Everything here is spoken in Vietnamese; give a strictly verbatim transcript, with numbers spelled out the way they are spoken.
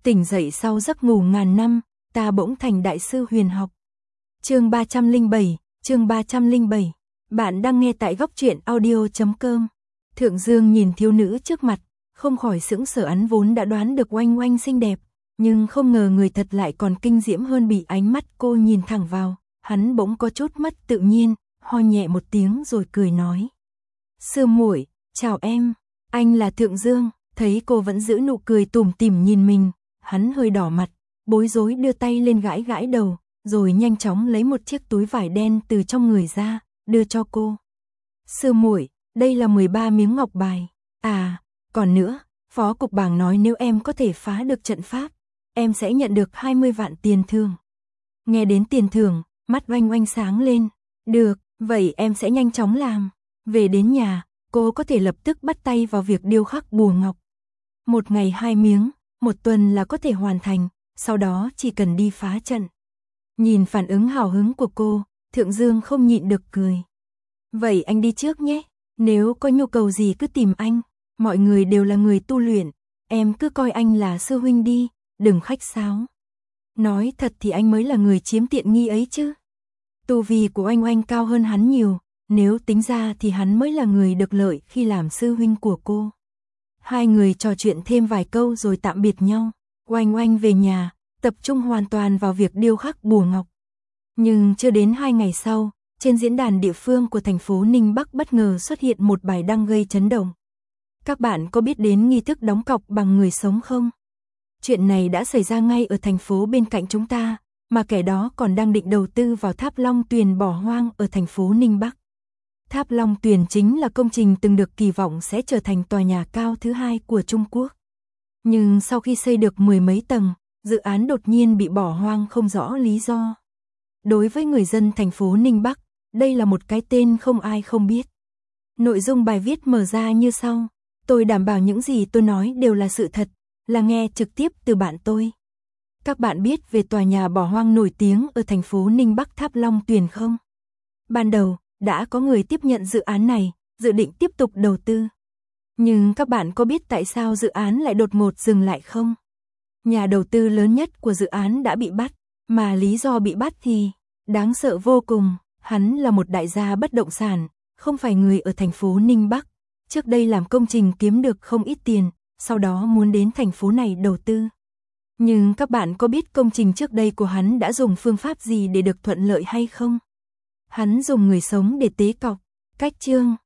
Tỉnh dậy sau giấc ngủ ngàn năm, ta bỗng thành đại sư huyền học. Chương ba trăm lẻ bảy, chương ba trăm lẻ bảy. Bạn đang nghe tại góc truyện audio chấm com. Thượng Dương nhìn thiếu nữ trước mặt, không khỏi sững sờ, hắn vốn đã đoán được Oanh Oanh xinh đẹp, nhưng không ngờ người thật lại còn kinh diễm hơn. Bị ánh mắt cô nhìn thẳng vào, hắn bỗng có chút mất tự nhiên, ho nhẹ một tiếng rồi cười nói: "Sư muội, chào em, anh là Thượng Dương." Thấy cô vẫn giữ nụ cười tủm tỉm nhìn mình, hắn hơi đỏ mặt, bối rối đưa tay lên gãi gãi đầu, rồi nhanh chóng lấy một chiếc túi vải đen từ trong người ra, đưa cho cô. "Sư muội, đây là mười ba miếng ngọc bài. À, còn nữa, phó cục bảng nói nếu em có thể phá được trận pháp, em sẽ nhận được hai mươi vạn tiền thưởng." Nghe đến tiền thưởng, mắt Oanh Oanh sáng lên. "Được, vậy em sẽ nhanh chóng làm." Về đến nhà, cô có thể lập tức bắt tay vào việc điêu khắc bùa ngọc. Một ngày hai miếng, một tuần là có thể hoàn thành, sau đó chỉ cần đi phá trận. Nhìn phản ứng hào hứng của cô, Thượng Dương không nhịn được cười. "Vậy anh đi trước nhé, nếu có nhu cầu gì cứ tìm anh, mọi người đều là người tu luyện, em cứ coi anh là sư huynh đi, đừng khách sáo." Nói thật thì anh mới là người chiếm tiện nghi ấy chứ. Tu vi của Oanh Oanh cao hơn hắn nhiều, nếu tính ra thì hắn mới là người được lợi khi làm sư huynh của cô. Hai người trò chuyện thêm vài câu rồi tạm biệt nhau. Oanh Oanh về nhà, tập trung hoàn toàn vào việc điêu khắc bùa ngọc. Nhưng chưa đến hai ngày sau, trên diễn đàn địa phương của thành phố Ninh Bắc bất ngờ xuất hiện một bài đăng gây chấn động. Các bạn có biết đến nghi thức đóng cọc bằng người sống không? Chuyện này đã xảy ra ngay ở thành phố bên cạnh chúng ta, mà kẻ đó còn đang định đầu tư vào tháp Long Tuyền bỏ hoang ở thành phố Ninh Bắc. Tháp Long Tuyền chính là công trình từng được kỳ vọng sẽ trở thành tòa nhà cao thứ hai của Trung Quốc. Nhưng sau khi xây được mười mấy tầng, dự án đột nhiên bị bỏ hoang không rõ lý do. Đối với người dân thành phố Ninh Bắc, đây là một cái tên không ai không biết. Nội dung bài viết mở ra như sau: "Tôi đảm bảo những gì tôi nói đều là sự thật, là nghe trực tiếp từ bạn tôi." Các bạn biết về tòa nhà bỏ hoang nổi tiếng ở thành phố Ninh Bắc Tháp Long Tuyền không? Ban đầu, đã có người tiếp nhận dự án này, dự định tiếp tục đầu tư. Nhưng các bạn có biết tại sao dự án lại đột ngột dừng lại không? Nhà đầu tư lớn nhất của dự án đã bị bắt, mà lý do bị bắt thì đáng sợ vô cùng. Hắn là một đại gia bất động sản, không phải người ở thành phố Ninh Bắc. Trước đây làm công trình kiếm được không ít tiền, sau đó muốn đến thành phố này đầu tư. Nhưng các bạn có biết công trình trước đây của hắn đã dùng phương pháp gì để được thuận lợi hay không? Hắn dùng người sống để tế cọc. Cách chương